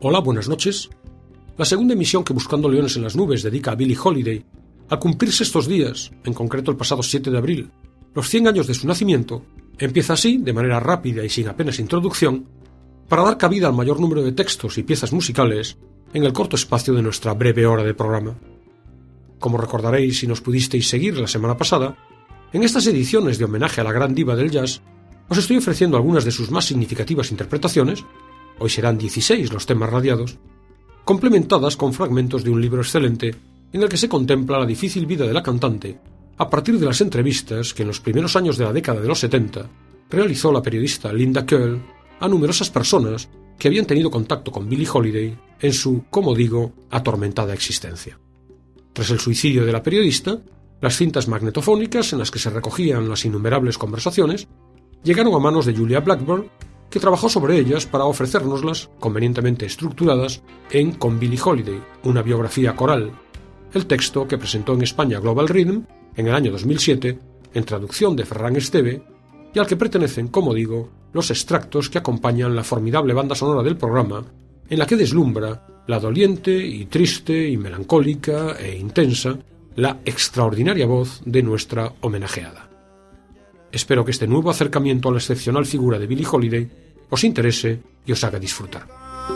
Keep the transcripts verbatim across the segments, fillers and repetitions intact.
Hola, buenas noches. La segunda emisión que Buscando Leones en las Nubes dedica a Billie Holiday, al cumplirse estos días, en concreto el pasado siete de abril, los cien años de su nacimiento, empieza así, de manera rápida y sin apenas introducción, para dar cabida al mayor número de textos y piezas musicales en el corto espacio de nuestra breve hora de programa. Como recordaréis si nos pudisteis seguir la semana pasada, en estas ediciones de homenaje a la gran diva del jazz, os estoy ofreciendo algunas de sus más significativas interpretaciones, hoy serán dieciséis los temas radiados, complementadas con fragmentos de un libro excelente en el que se contempla la difícil vida de la cantante a partir de las entrevistas que en los primeros años de la década de los setenta realizó la periodista Linda Kearl a numerosas personas que habían tenido contacto con Billie Holiday en su, como digo, atormentada existencia. Tras el suicidio de la periodista, las cintas magnetofónicas en las que se recogían las innumerables conversaciones llegaron a manos de Julia Blackburn, que trabajó sobre ellas para ofrecérnoslas, convenientemente estructuradas, en Con Billie Holiday, una biografía coral, el texto que presentó en España Global Rhythm en el año dos mil siete, en traducción de Ferran Esteve, y al que pertenecen, como digo, los extractos que acompañan la formidable banda sonora del programa, en la que deslumbra la doliente y triste y melancólica e intensa la extraordinaria voz de nuestra homenajeada. Espero que este nuevo acercamiento a la excepcional figura de Billie Holiday os interese y os haga disfrutar.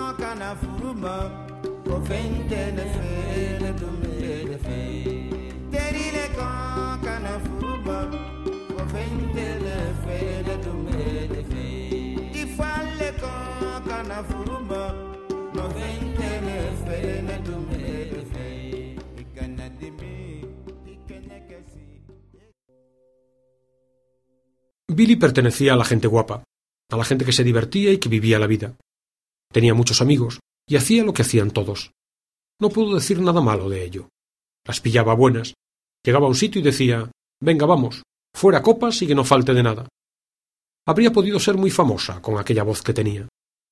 Billie pertenecía a la gente guapa, a la gente que se divertía y que vivía la vida. Tenía muchos amigos y hacía lo que hacían todos. No puedo decir nada malo de ello. Las pillaba buenas. Llegaba a un sitio y decía: «Venga, vamos, fuera copas y que no falte de nada». Habría podido ser muy famosa con aquella voz que tenía.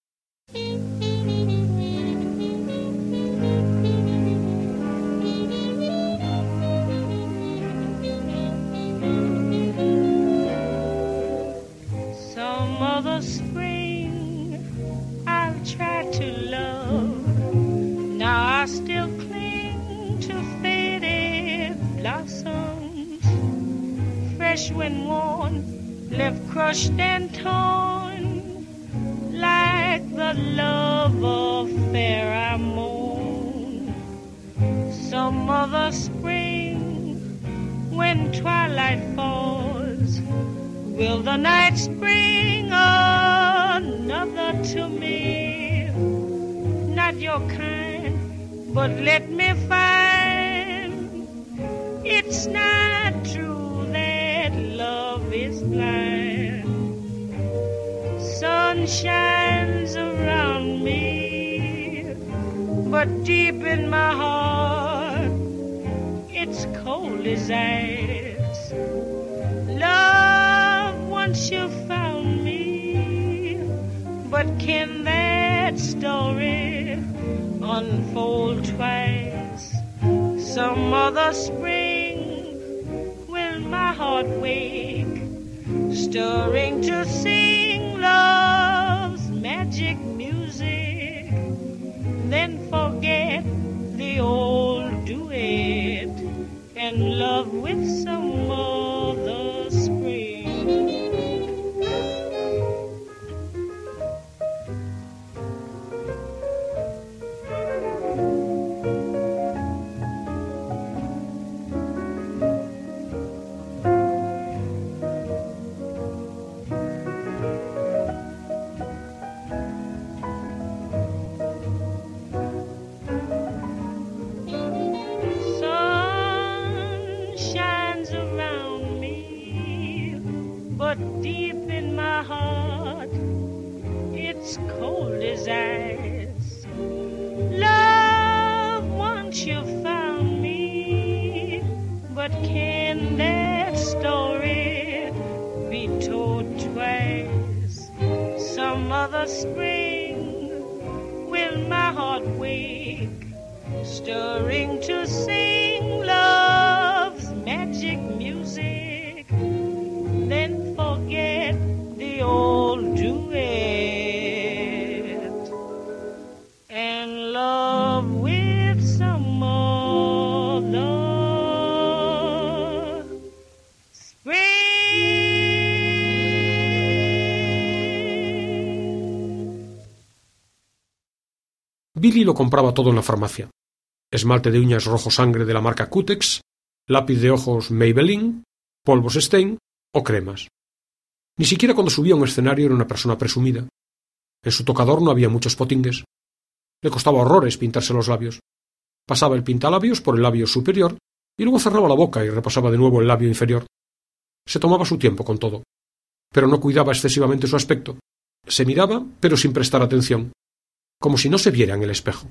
Still cling to faded blossoms, fresh when worn, left crushed and torn, like the love affair I mourn. Some other spring, when twilight falls, will the night spring another to me? Not your kind, but let me find it's not true that love is blind. Sun shines around me, but deep in my heart it's cold as ice. Love, once you found me, but can that story unfold twice? Some other spring will my heart wake, stirring to sing love's magic music, then forget the old duet and love with some other spring. Stirring to sing love's magic music, then forget the old duet and Billy lo compraba todo en la farmacia. Esmalte de uñas rojo sangre de la marca Cutex, lápiz de ojos Maybelline, polvos Stein o cremas. Ni siquiera cuando subía a un escenario era una persona presumida. En su tocador no había muchos potingues. Le costaba horrores pintarse los labios. Pasaba el pintalabios por el labio superior y luego cerraba la boca y repasaba de nuevo el labio inferior. Se tomaba su tiempo con todo, pero no cuidaba excesivamente su aspecto. Se miraba, pero sin prestar atención, como si no se viera en el espejo.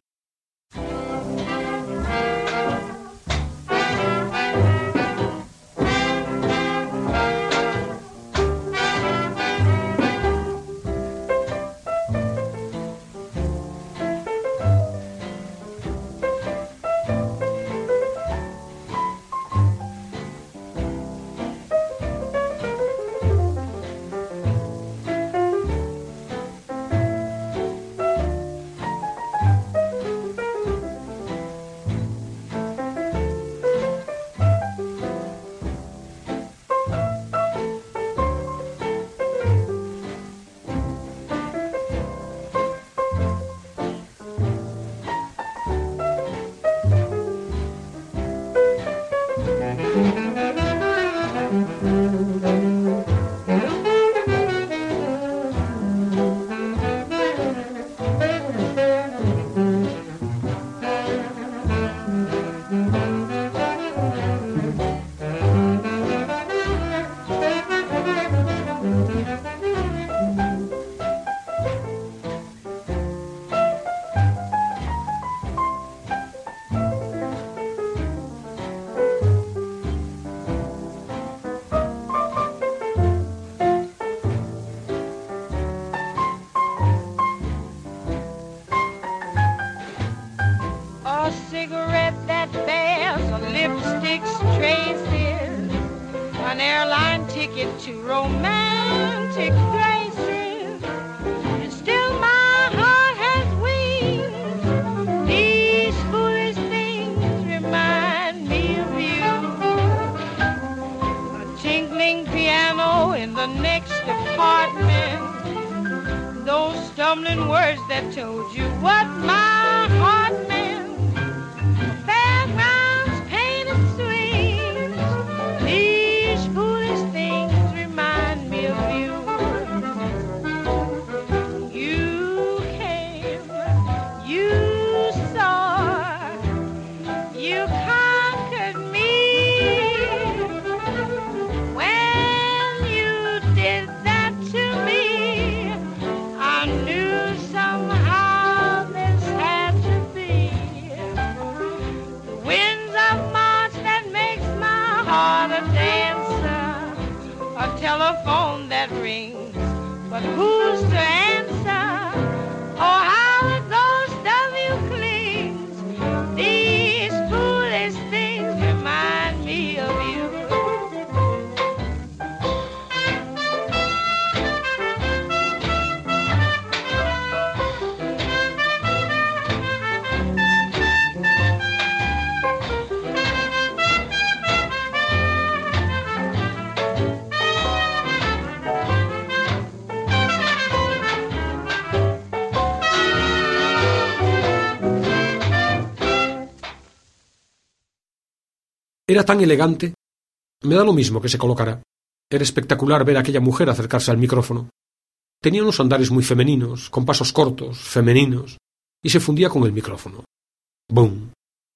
Era tan elegante. Me da lo mismo que se colocara. Era espectacular ver a aquella mujer acercarse al micrófono. Tenía unos andares muy femeninos, con pasos cortos, femeninos, y se fundía con el micrófono. ¡Bum!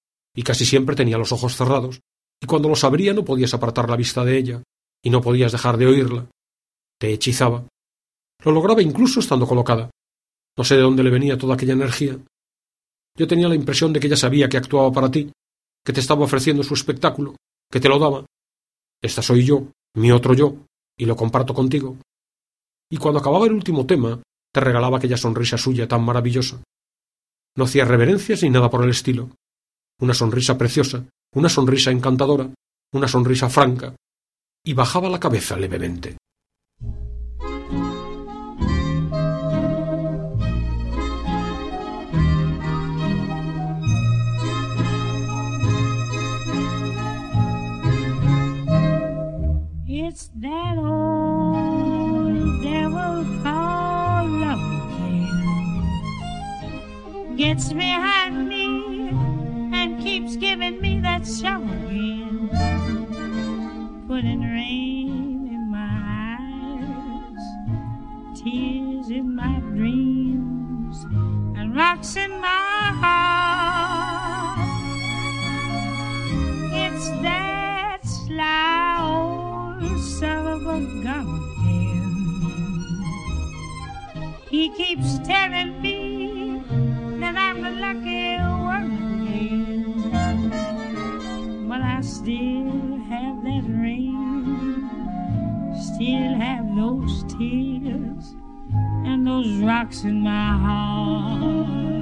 Y casi siempre tenía los ojos cerrados, y cuando los abría no podías apartar la vista de ella, y no podías dejar de oírla. Te hechizaba. Lo lograba incluso estando colocada. No sé de dónde le venía toda aquella energía. Yo tenía la impresión de que ella sabía que actuaba para ti, que te estaba ofreciendo su espectáculo, que te lo daba. Esta soy yo, mi otro yo, y lo comparto contigo. Y cuando acababa el último tema, te regalaba aquella sonrisa suya tan maravillosa. No hacía reverencias ni nada por el estilo. Una sonrisa preciosa, una sonrisa encantadora, una sonrisa franca, y bajaba la cabeza levemente. It's that old devil called love again, gets behind me and keeps giving me that show again, putting rain in my eyes, tears in my dreams, and rocks in my heart. It's that sly old son of a gun again. He keeps telling me that I'm the lucky one again, but I still have that rain, still have those tears, and those rocks in my heart.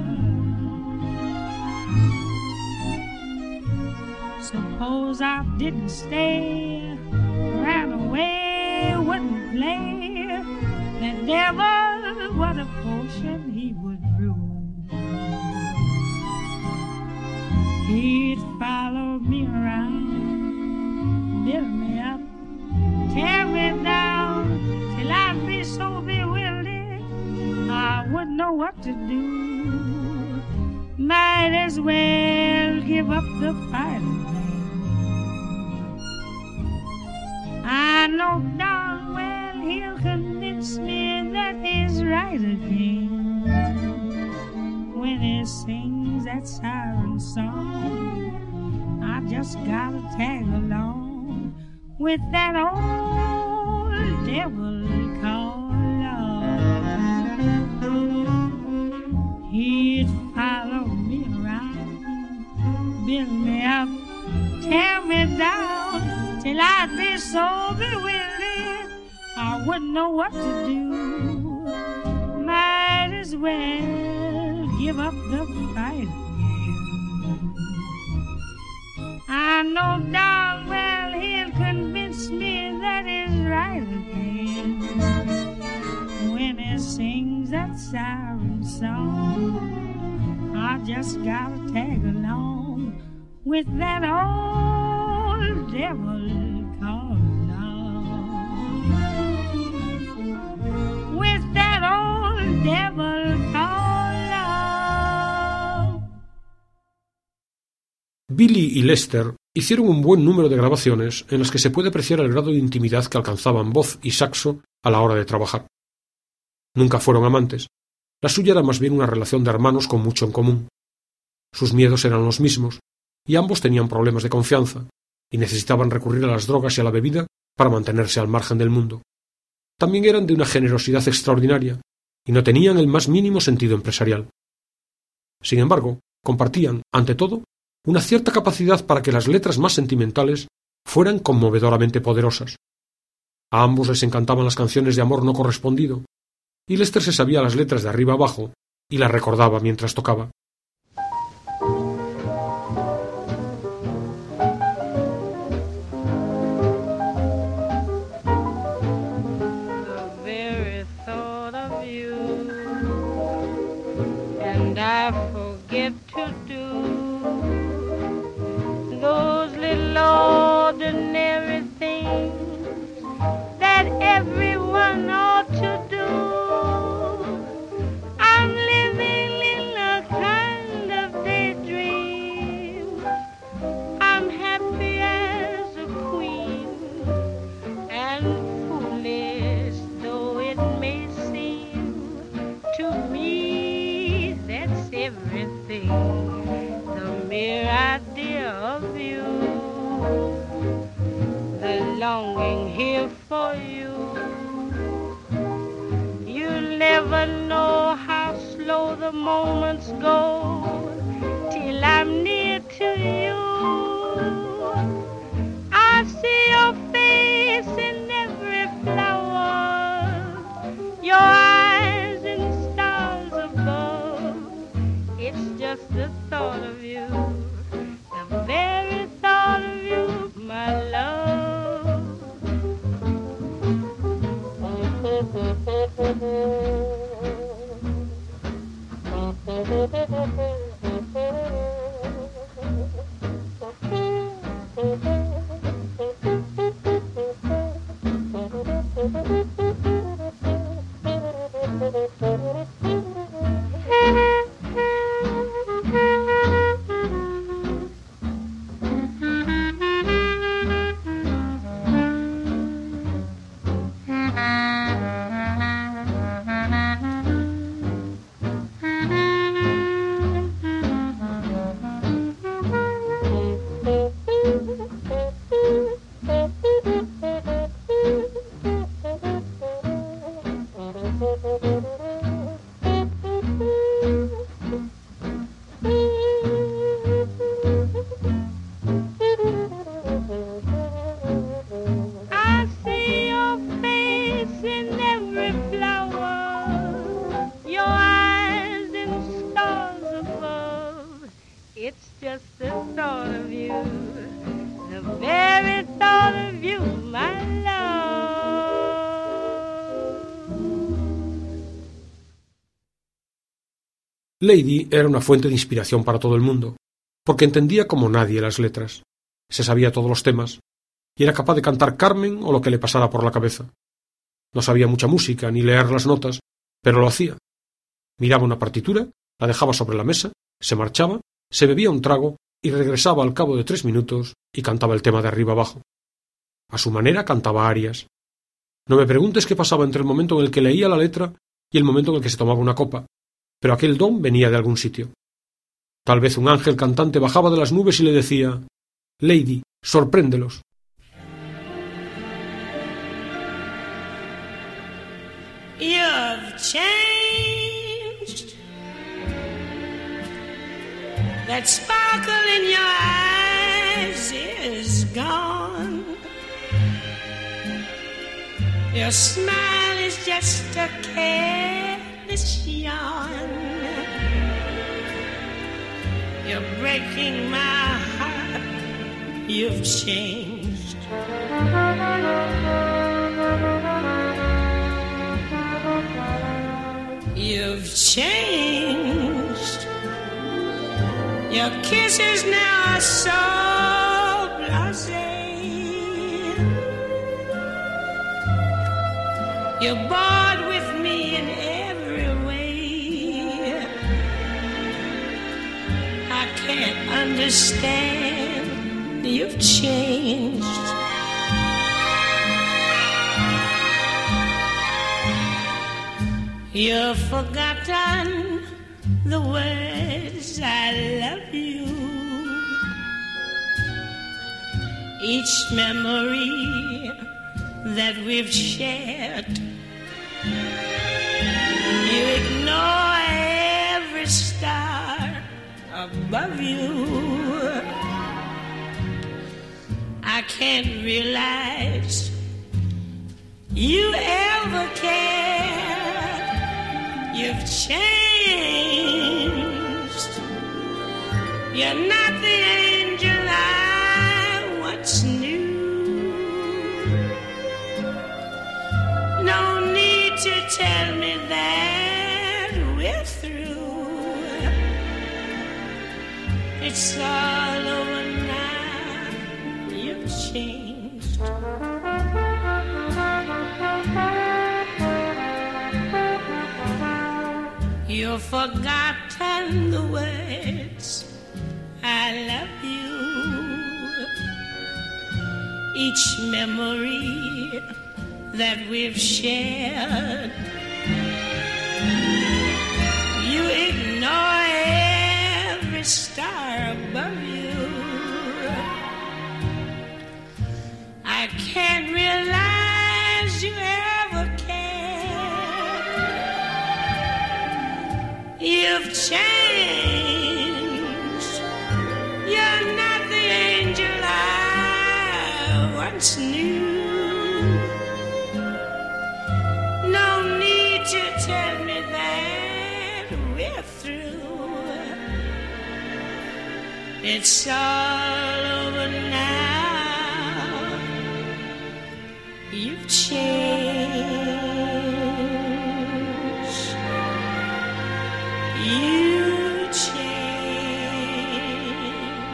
Suppose I didn't stay, ran away, wouldn't play, the devil, what a potion he would brew. He'd follow me around, build me up, tear me down, till I'd be so bewildered I wouldn't know what to do. Might as well give up the fight again. I know darn well he'll convince me that he's right again when he sings that siren song. I just gotta tag along with that old devil called love. He'd follow me around, build me up, tear me down, till I'd be so bewildered I wouldn't know what to do. Might as well give up the fight again. I know darn well he'll convince me that he's right again when he sings that siren song. I just gotta tag along with that old devil called love. With that old devil called love. Billy y Lester hicieron un buen número de grabaciones en las que se puede apreciar el grado de intimidad que alcanzaban voz y saxo a la hora de trabajar. Nunca fueron amantes. La suya era más bien una relación de hermanos con mucho en común. Sus miedos eran los mismos, y ambos tenían problemas de confianza, y necesitaban recurrir a las drogas y a la bebida para mantenerse al margen del mundo. También eran de una generosidad extraordinaria, y no tenían el más mínimo sentido empresarial. Sin embargo, compartían, ante todo, una cierta capacidad para que las letras más sentimentales fueran conmovedoramente poderosas. A ambos les encantaban las canciones de amor no correspondido, y Lester se sabía las letras de arriba abajo y las recordaba mientras tocaba. I forget to do those little ordinary things that everyone ought to do. I'm living in a kind of daydream. I'm happy as a queen, and foolish though it may seem to me, that's everything. The mere idea of you, the longing here for you. You'll never know how slow the moments go till I'm near to you. I see your face in every flower, your eyes in stars above. It's just the thought of you, the very thought of you, my love. Lady era una fuente de inspiración para todo el mundo, porque entendía como nadie las letras, se sabía todos los temas, y era capaz de cantar Carmen o lo que le pasara por la cabeza. No sabía mucha música ni leer las notas, pero lo hacía. Miraba una partitura, la dejaba sobre la mesa, se marchaba, se bebía un trago y regresaba al cabo de tres minutos y cantaba el tema de arriba abajo. A su manera cantaba arias. No me preguntes qué pasaba entre el momento en el que leía la letra y el momento en el que se tomaba una copa, pero aquel don venía de algún sitio. Tal vez un ángel cantante bajaba de las nubes y le decía: Lady, sorpréndelos. You've changed. That sparkle in your eyes is gone. Your smile is just a careless yawn. You're breaking my heart. You've changed. You've changed. Your kisses now are so blasé. You're bored with me in every way. I can't understand. You've changed. You've forgotten the words I love you. Each memory that we've shared. You ignore every star above you. I can't realize you ever cared. You've changed. You're not the angel I once knew. No need to tell me that we're through. It's all over now. You've changed. You've forgotten the words I love you. Each memory that we've shared. You ignore every star above you. I can't realize you ever cared. You've changed. You're not the angel I once knew. No need to tell me that we're through. It's all over now. You've changed. You change.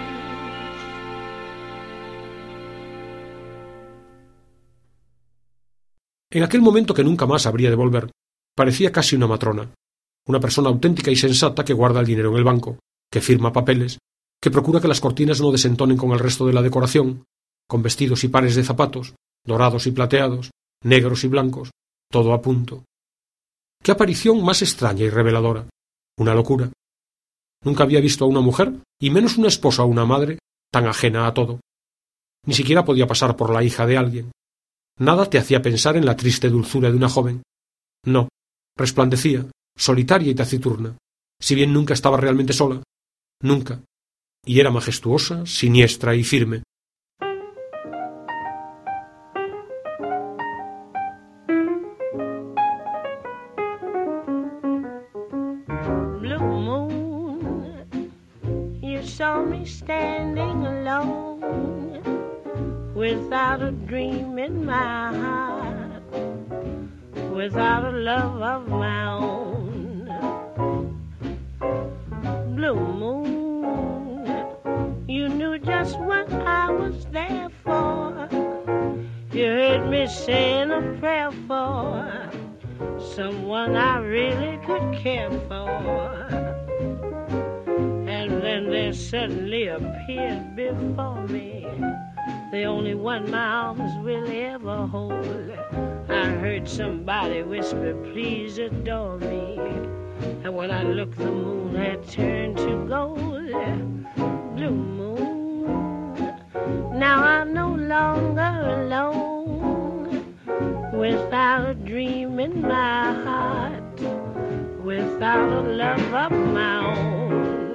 En aquel momento que nunca más habría de volver, parecía casi una matrona, una persona auténtica y sensata que guarda el dinero en el banco, que firma papeles, que procura que las cortinas no desentonen con el resto de la decoración, con vestidos y pares de zapatos, dorados y plateados, negros y blancos, todo a punto. ¡Qué aparición más extraña y reveladora! Una locura. Nunca había visto a una mujer, y menos una esposa o una madre, tan ajena a todo. Ni siquiera podía pasar por la hija de alguien. Nada te hacía pensar en la triste dulzura de una joven. No, resplandecía, solitaria y taciturna, si bien nunca estaba realmente sola. Nunca. Y era majestuosa, siniestra y firme. Saw me standing alone without a dream in my heart, without a love of my own. blue moon, you knew just what I was there for. You heard me saying a prayer for someone I really could care for. And then there suddenly appeared before me the only one my arms will ever hold. I heard somebody whisper, please adore me. And when I looked, the moon had turned to gold. Blue moon, now I'm no longer alone, without a dream in my heart, without a love of my own.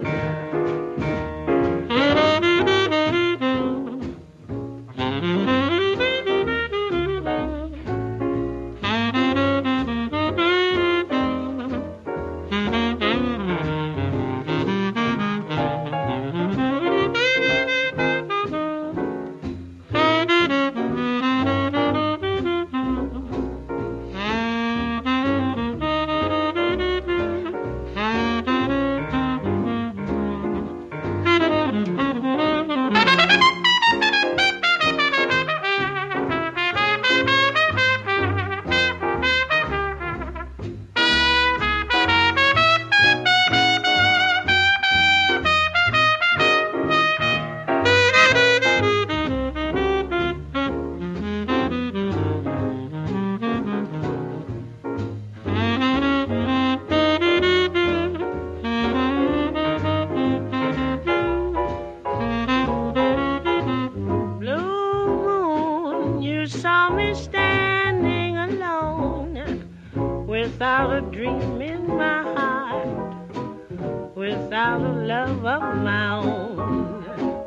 Without a dream in my heart, without a love of my own.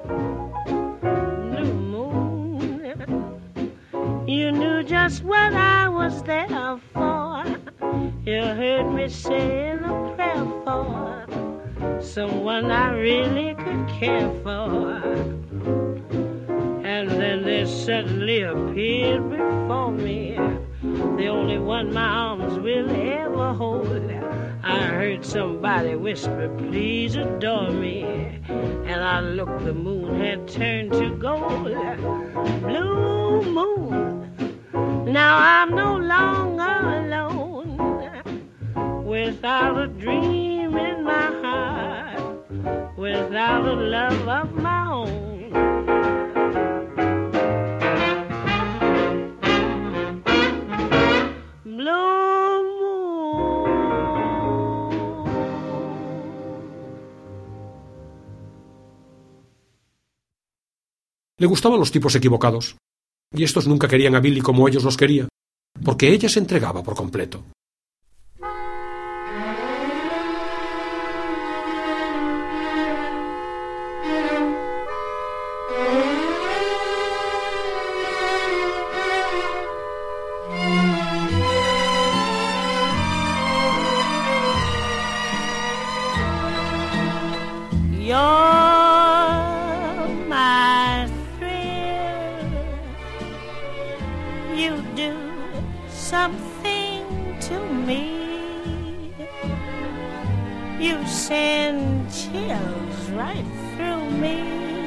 Blue moon, you knew just what I was there for. You heard me saying a prayer for someone I really could care for. And then there suddenly appeared before me the only one my arms will ever hold. I heard somebody whisper, please adore me. And I looked, the moon had turned to gold. Blue moon, now I'm no longer alone, without a dream in my heart, without a love of my own. Le gustaban los tipos equivocados, y estos nunca querían a Billy como ellos los quería, porque ella se entregaba por completo. Something to me. You send chills right through me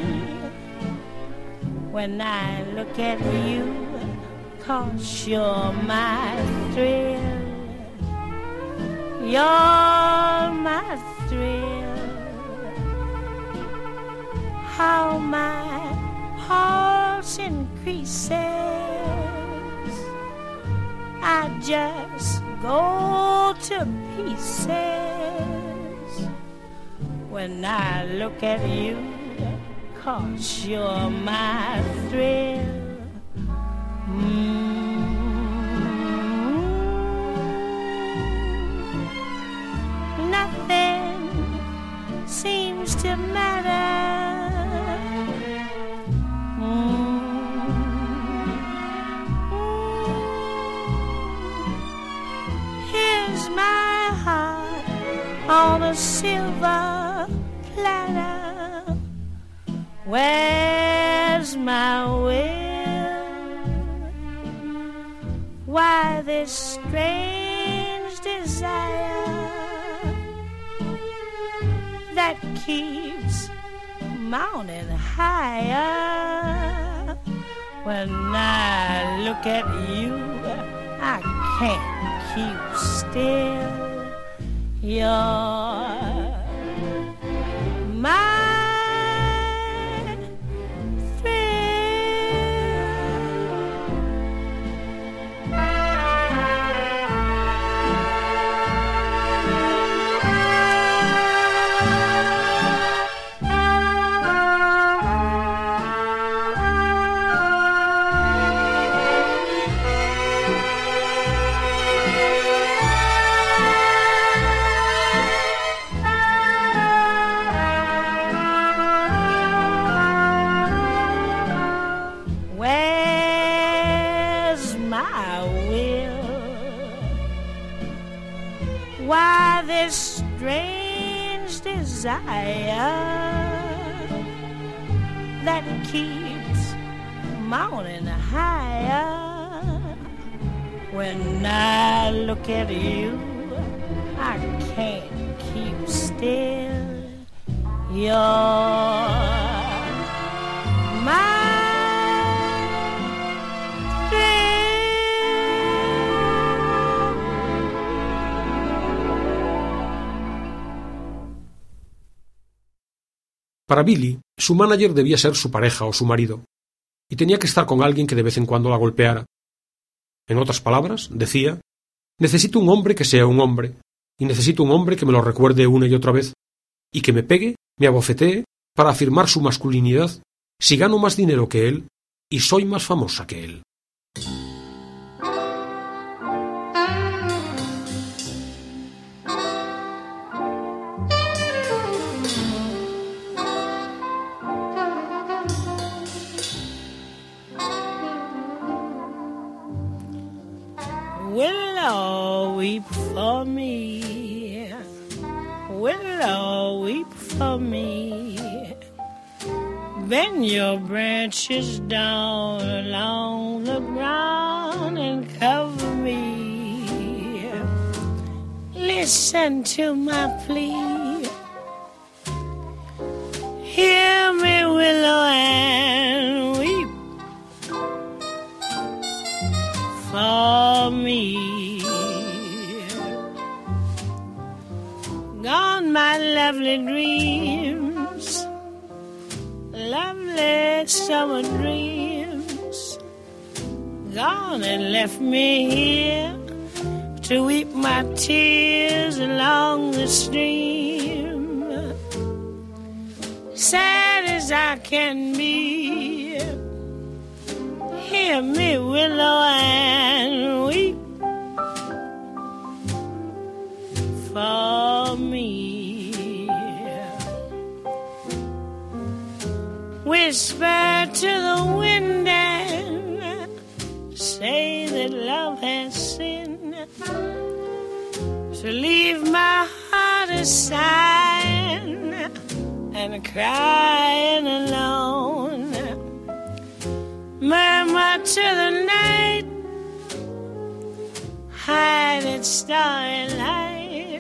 when I look at you, 'cause you're my thrill. You're my thrill. How my pulse increases, I just go to pieces when I look at you, 'cause you're my thrill. Mm-hmm. Nothing seems to matter. On a silver platter, where's my will? Why this strange desire that keeps mounting higher. When I look at you, I can't keep still. You're my that keeps mounting higher. When I look at you, I can't keep still. You're my Para Billie, su manager debía ser su pareja o su marido, y tenía que estar con alguien que de vez en cuando la golpeara. En otras palabras, decía, necesito un hombre que sea un hombre, y necesito un hombre que me lo recuerde una y otra vez, y que me pegue, me abofetee, para afirmar su masculinidad, si gano más dinero que él, y soy más famosa que él. Willow, weep for me. Willow, weep for me. Bend your branches down along the ground and cover me. Listen to my plea. Hear me, willow, and weep for me. Gone my lovely dreams, lovely summer dreams. Gone and left me here to weep my tears along the stream. Sad as I can be, hear me, willow, and weep for me. Whisper to the wind and say that love has sinned, so leave my heart a sighing and crying alone. Murmur to the night, hide its starry light,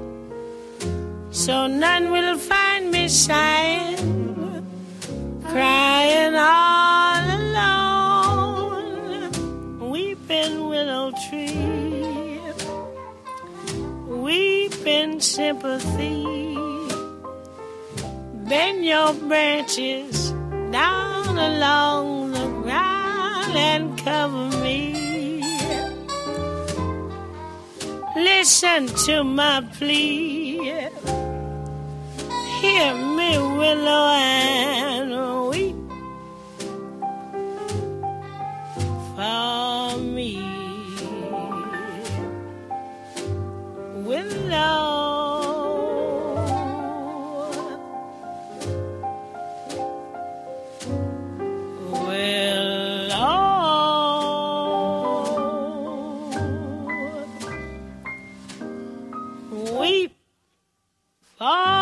so none will find me sighing, crying all alone. Weeping willow tree, weep in sympathy. Bend your branches down along the ground and cover me. Listen to my plea. Hear me, willow, and weep for me. Willow, weep for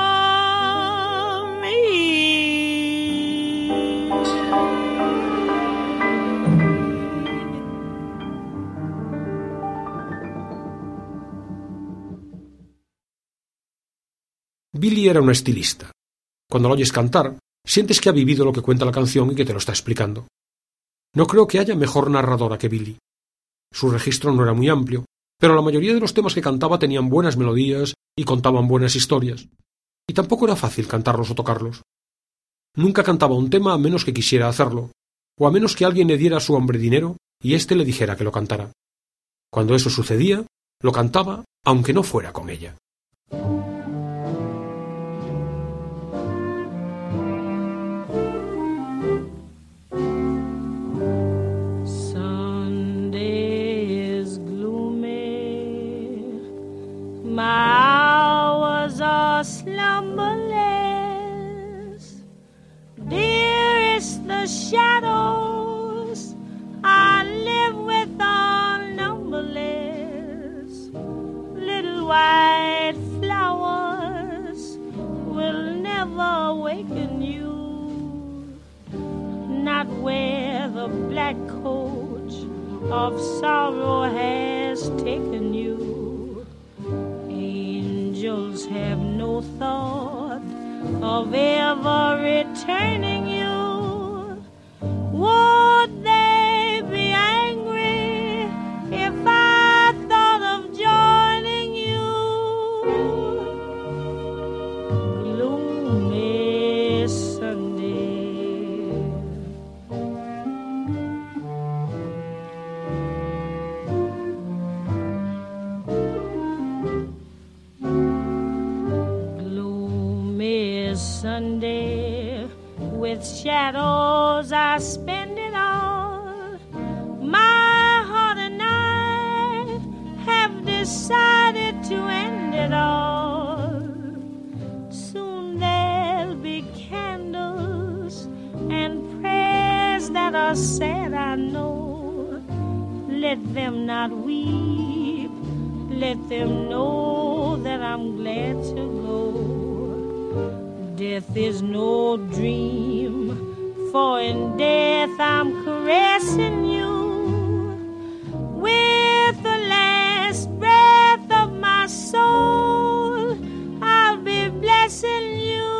Billy era una estilista. Cuando la oyes cantar, sientes que ha vivido lo que cuenta la canción y que te lo está explicando. No creo que haya mejor narradora que Billy. Su registro no era muy amplio, pero la mayoría de los temas que cantaba tenían buenas melodías y contaban buenas historias. Y tampoco era fácil cantarlos o tocarlos. Nunca cantaba un tema a menos que quisiera hacerlo, o a menos que alguien le diera a su hombre dinero y éste le dijera que lo cantara. Cuando eso sucedía, lo cantaba aunque no fuera con ella. My hours are slumberless, dearest the shadows I live with are numberless. Little white flowers will never awaken you, not where the black coach of sorrow has taken you. Angels have no thought of ever returning you. Would they be angry if I thought of joining you? Gloomy Sunday, Sunday, with shadows I spend it all. My heart and I have decided to end it all. Soon there'll be candles and prayers that are sad, I know. Let them not weep, let them know that I'm glad to go. Death is no dream, for in death I'm caressing you with the last breath of my soul. I'll be blessing you.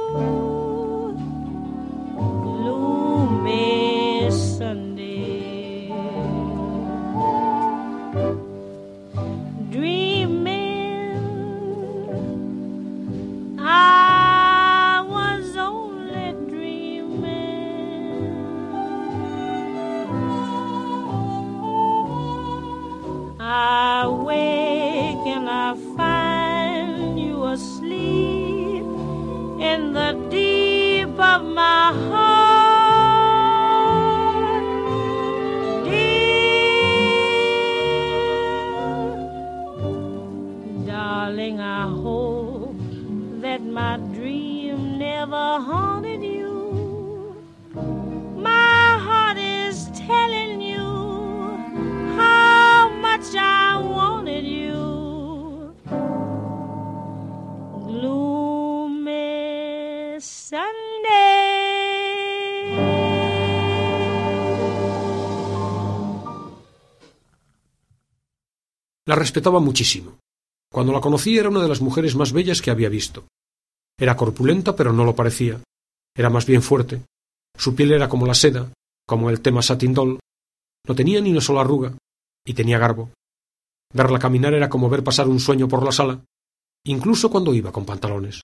Gloomy Sunday, dreaming I I wake and I find you asleep in the deep of my heart, dear. Darling, I hope that my dream never haunted you. My heart is telling you how much I wanted you. Gloomy Sunday. La respetaba muchísimo. Cuando la conocí era una de las mujeres más bellas que había visto. Era corpulenta, pero no lo parecía. Era más bien fuerte. Su piel era como la seda, como el tema Satin Doll. No tenía ni una sola arruga, y tenía garbo. Verla caminar era como ver pasar un sueño por la sala, incluso cuando iba con pantalones.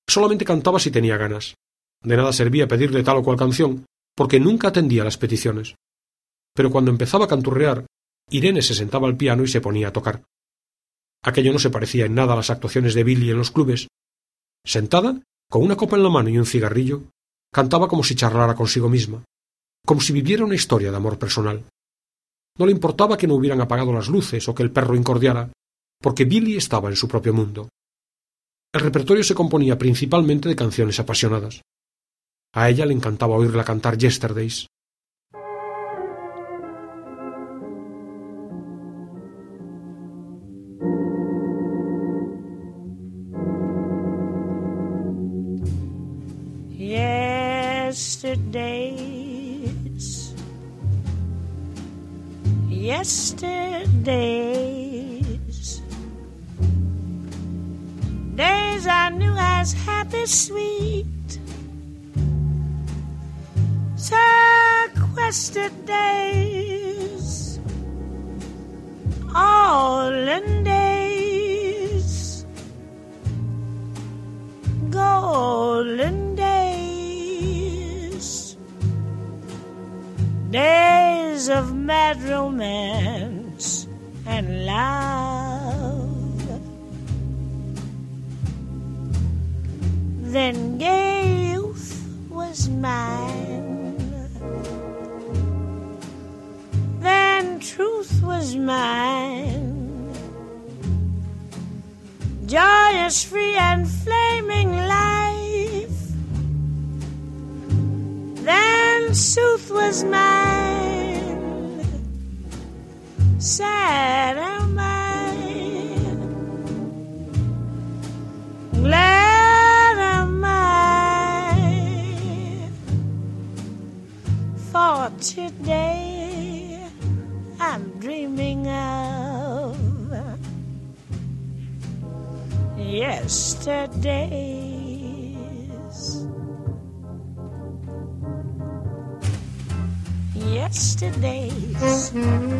Solamente cantaba si tenía ganas. De nada servía pedirle tal o cual canción, porque nunca atendía las peticiones. Pero cuando empezaba a canturrear, Irene se sentaba al piano y se ponía a tocar. Aquello no se parecía en nada a las actuaciones de Billy en los clubes. Sentada, con una copa en la mano y un cigarrillo, cantaba como si charlara consigo misma, como si viviera una historia de amor personal. No le importaba que no hubieran apagado las luces o que el perro incordiara, porque Billy estaba en su propio mundo. El repertorio se componía principalmente de canciones apasionadas. A ella le encantaba oírla cantar Yesterdays. Yesterdays, yesterdays, days I knew as happy, sweet, sequestered days, all in days, golden days, days of mad romance and love. Then gay youth was mine, then truth was mine, joyous, free and flaming life, then sooth was mine, sad am I, glad am I, for today I'm dreaming of yesterdays. Yesterdays,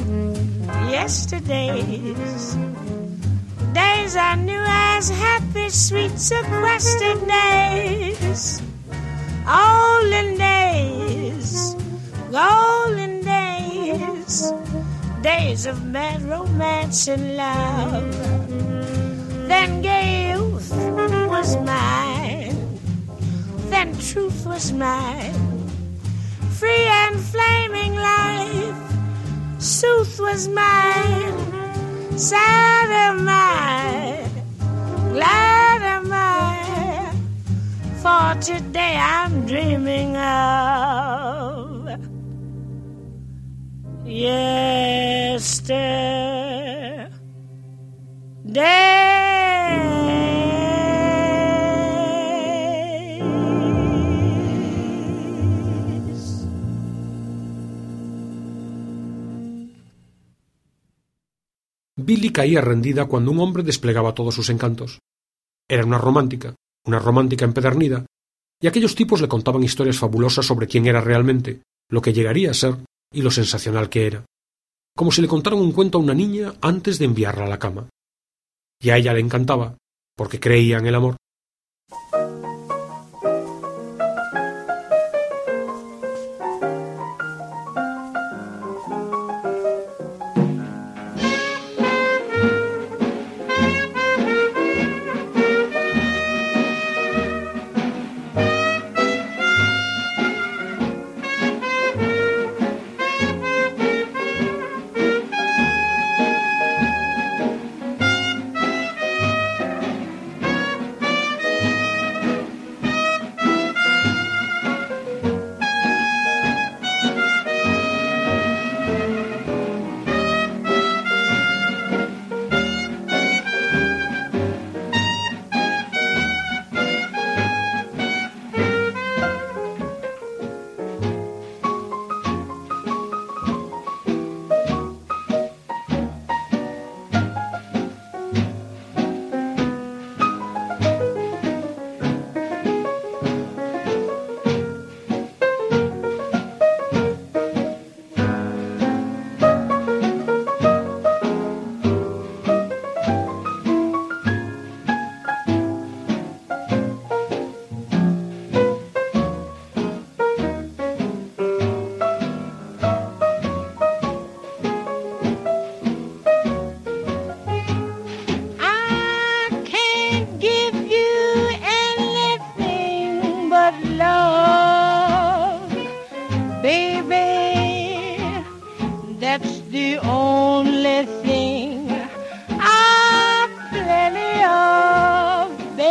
yesterdays, days I knew as happy, sweet, sequestered days, olden days, golden days, days of mad romance and love. Then gay youth was mine, then truth was mine, free and flaming life, sooth was mine, sad am I, glad am I, for today I'm dreaming of yesterday. Billy caía rendida cuando un hombre desplegaba todos sus encantos. Era una romántica, una romántica empedernida, y aquellos tipos le contaban historias fabulosas sobre quién era realmente, lo que llegaría a ser y lo sensacional que era, como si le contaran un cuento a una niña antes de enviarla a la cama. Y a ella le encantaba, porque creía en el amor. That's the only thing I've plenty of,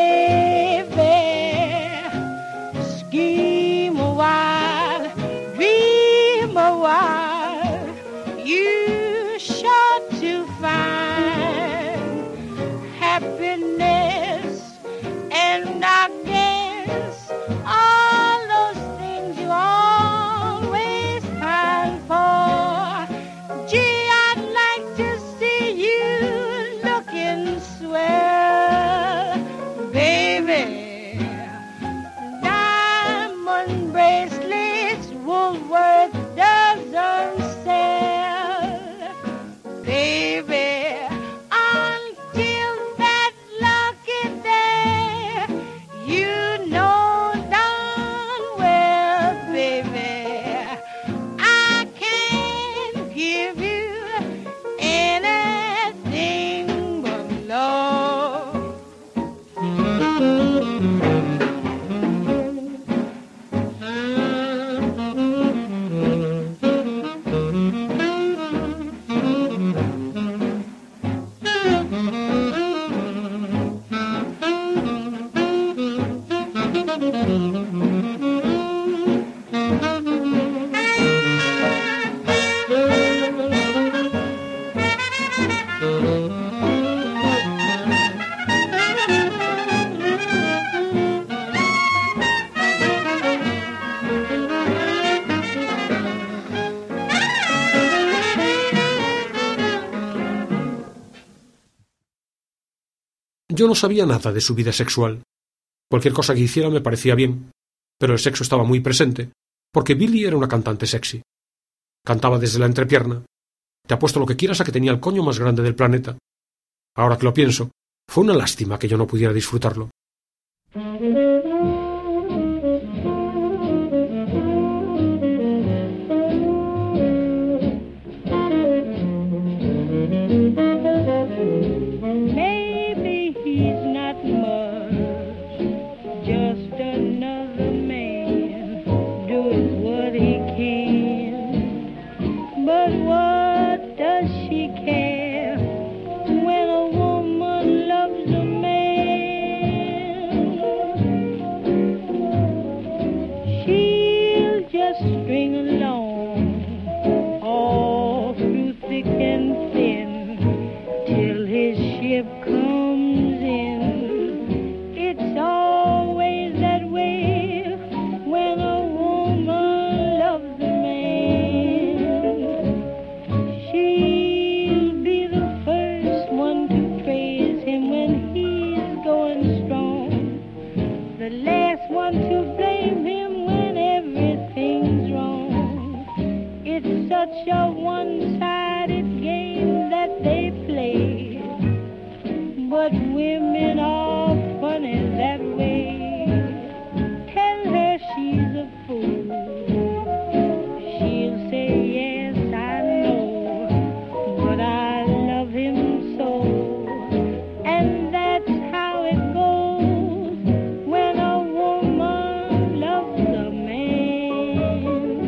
baby. Scheme a while, dream a while, you sure to find happiness, and I guess all those things you always pine for. Gee, I'd like to see you looking swell, baby. Diamond bracelets, Woolworth doesn't sell, baby. Until that lucky day, you know darn well, baby, I can't give you anything but love. Yo no sabía nada de su vida sexual. Cualquier cosa que hiciera me parecía bien, pero el sexo estaba muy presente, porque Billy era una cantante sexy. Cantaba desde la entrepierna. Te apuesto lo que quieras a que tenía el coño más grande del planeta. Ahora que lo pienso, fue una lástima que yo no pudiera disfrutarlo. Maybe he's not much, just another man doing what he can. But what does she care when a woman loves a man? She'll just string along all through thick and thin till his ship comes in. It's always that way when a woman loves a man. She'll be the first one to praise him when he's going strong, the last one to blame him when everything's wrong. It's such a one-sided game that they play, but women are funny that way. Tell her she's a fool, she'll say yes, I know, but I love him so. And that's how it goes when a woman loves a man.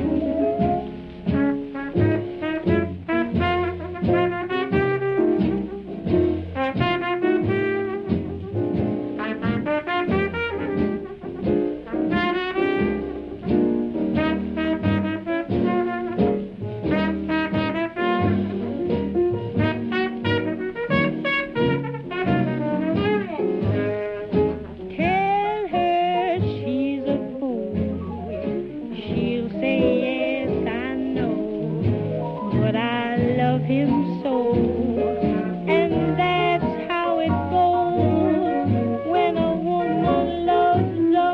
Tell her she's a fool, she'll say yes, I know, but I love him so. And that's how it goes when a woman loves a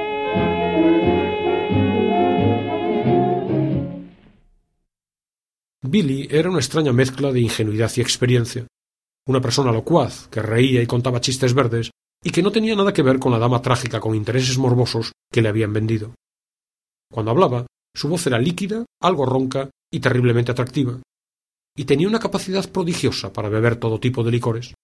man. Billy era una extraña mezcla de ingenuidad y experiencia. Una persona locuaz, que reía y contaba chistes verdes, y que no tenía nada que ver con la dama trágica con intereses morbosos que le habían vendido. Cuando hablaba, su voz era líquida, algo ronca y terriblemente atractiva, y tenía una capacidad prodigiosa para beber todo tipo de licores.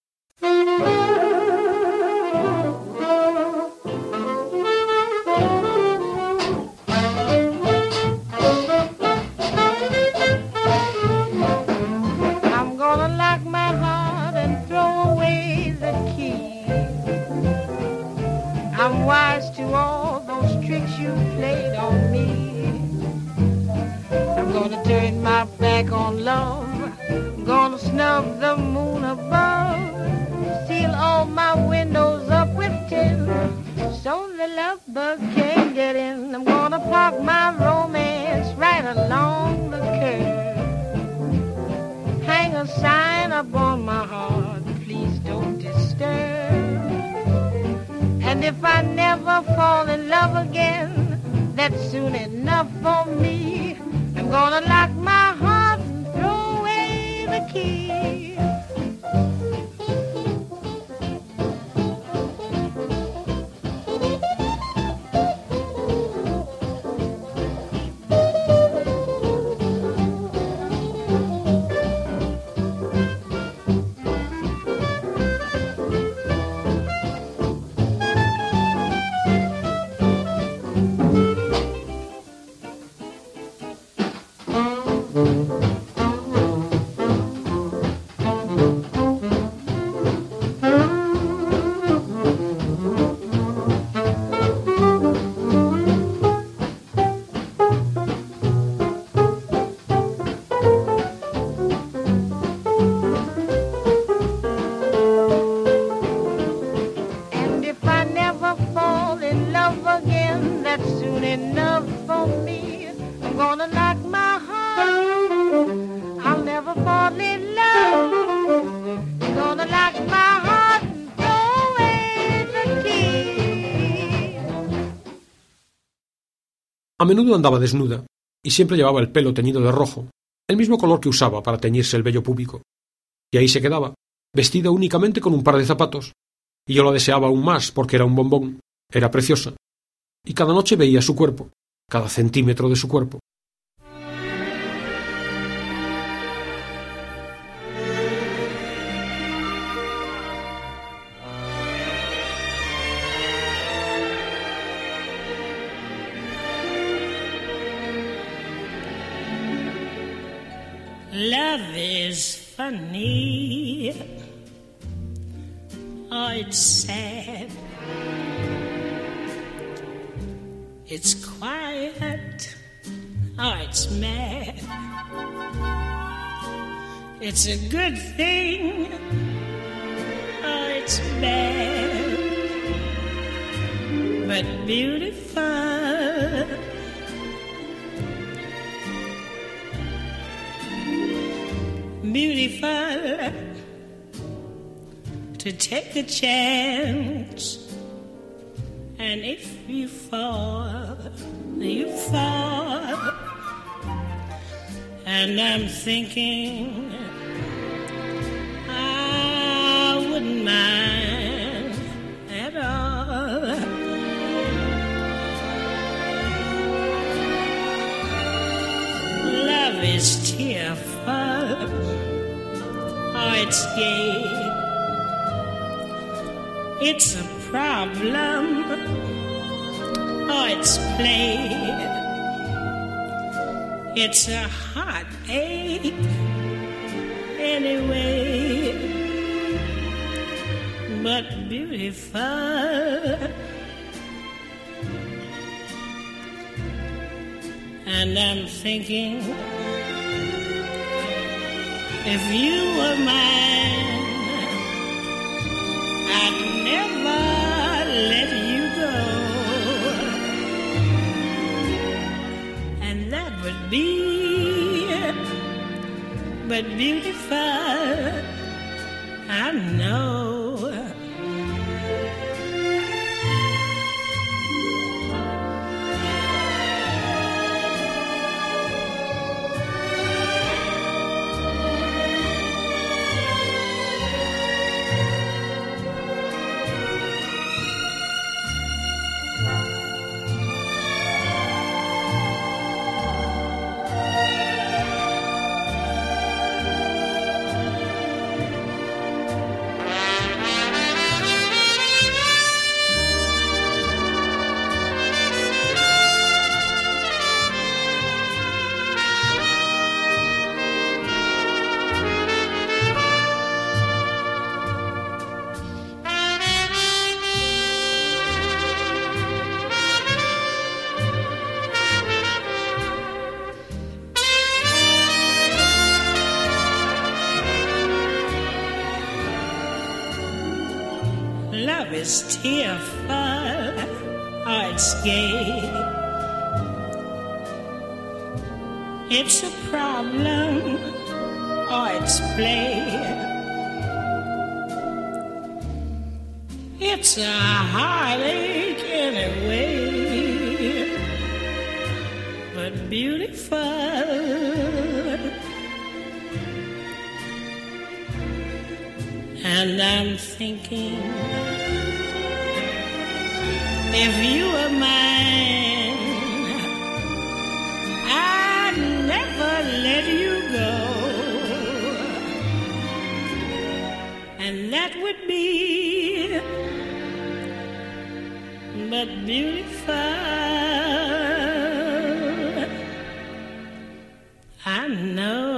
love. Gonna snub the moon above. Seal all my windows up with tin, so the love bug can't get in. I'm gonna park my romance right along the curb. Hang a sign up on my heart, please don't disturb. And if I never fall in love again, that's soon enough for me. I'm gonna lock my heart and throw away the key. A menudo andaba desnuda, y siempre llevaba el pelo teñido de rojo, el mismo color que usaba para teñirse el vello púbico. Y ahí se quedaba, vestida únicamente con un par de zapatos, y yo la deseaba aún más porque era un bombón, era preciosa, y cada noche veía su cuerpo, cada centímetro de su cuerpo. Love is funny, oh, it's sad, it's quiet, oh, it's mad, it's a good thing, oh, it's bad, but beautiful. Beautiful to take a chance, and if you fall, you fall. And I'm thinking I wouldn't mind at all. Love is tearful, oh, it's gay, it's a problem, oh, it's play, it's a heartache anyway, but beautiful. And I'm thinking, if you were mine, I'd never let you go. And that would be but beautiful, I know. love is tearful or it's gay. It's a problem or it's play. It's a heartache anyway, but beautiful. And I'm thinking, if you were mine, I'd never let you go. And that would be but beautiful. I know.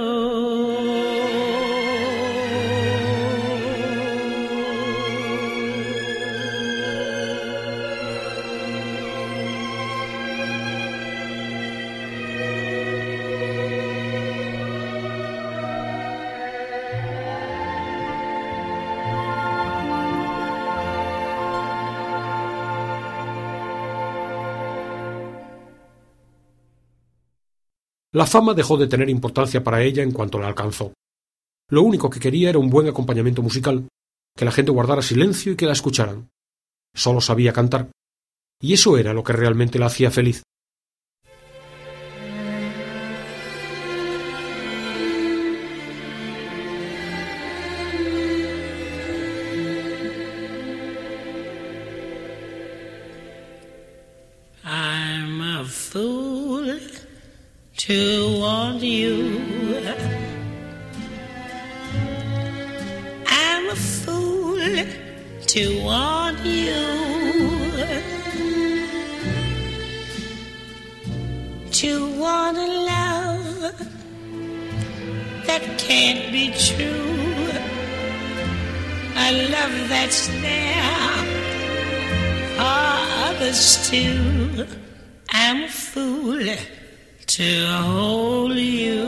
La fama dejó de tener importancia para ella en cuanto la alcanzó. Lo único que quería era un buen acompañamiento musical, que la gente guardara silencio y que la escucharan. Solo sabía cantar, y eso era lo que realmente la hacía feliz. I'm a fool to want you. I'm a fool to want you. To want a love that can't be true. A love that's there for others too. I'm a fool to hold you.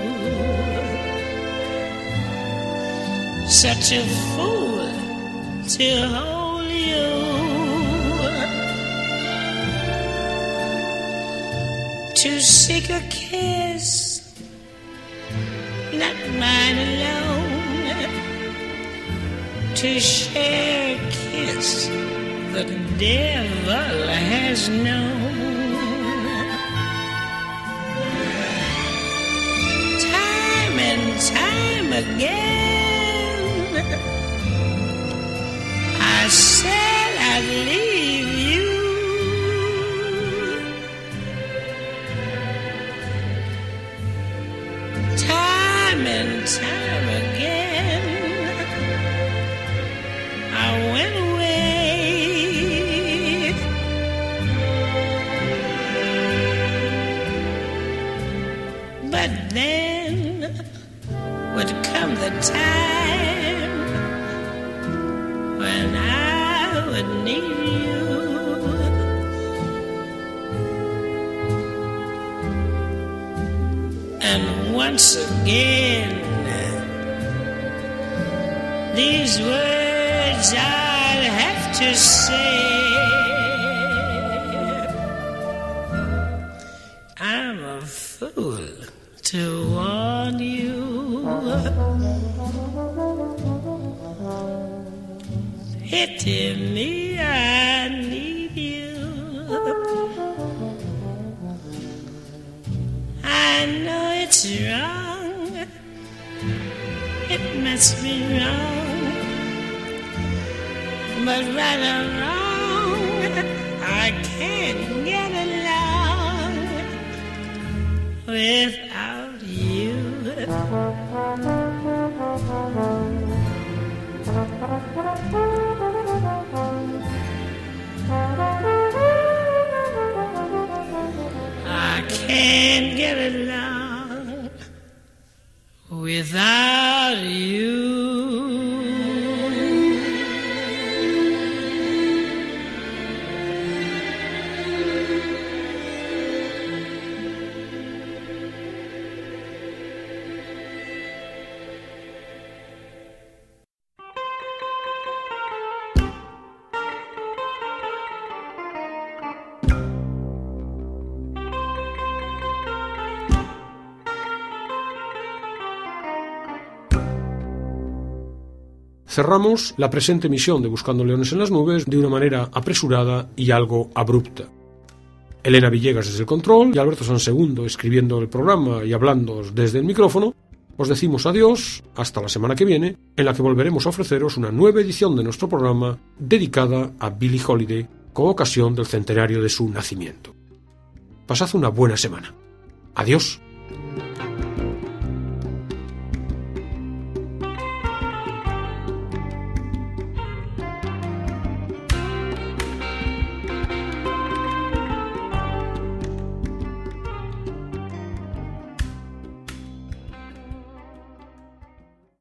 Such a fool to hold you. To seek a kiss, not mine alone. To share a kiss the devil has known. Time again I said I'd leave you. Time and time again I went away. But then would come the time when I would need you. And once again these words I'd have to say. I'm a fool to want you. Pity me, I need you. I know it's wrong, it must be wrong, but right or wrong, I can't get along without you. I can't get along without you. cerramos la presente emisión de Buscando Leones en las Nubes de una manera apresurada y algo abrupta. Elena Villegas desde el control y Alberto Sansegundo escribiendo el programa y hablando desde el micrófono, os decimos adiós hasta la semana que viene, en la que volveremos a ofreceros una nueva edición de nuestro programa dedicada a Billie Holiday con ocasión del centenario de su nacimiento. Pasad una buena semana. Adiós.